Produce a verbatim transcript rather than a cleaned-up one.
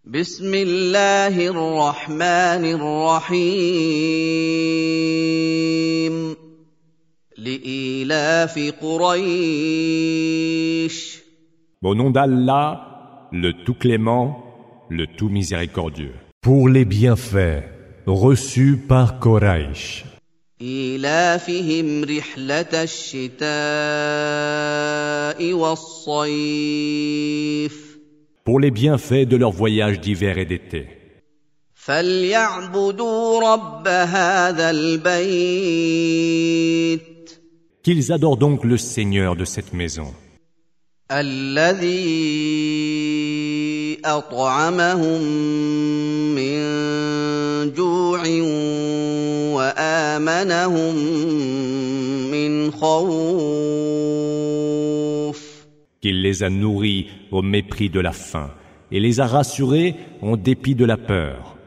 بسم الله الرحمن الرحيم لإيلاف قريش Au nom d'Allah, le tout clément, le tout miséricordieux. Pour les bienfaits reçus par Quraysh. إيلافهم رحلة الشتاء والصيف Pour les bienfaits de leur voyage d'hiver et d'été. فليعبدوا رب هذا البيت Qu'ils adorent donc le Seigneur de cette maison, الذي أطعمهم من جوع وآمنهم من خوف qu'il les a nourris au mépris de la faim et les a rassurés en dépit de la peur.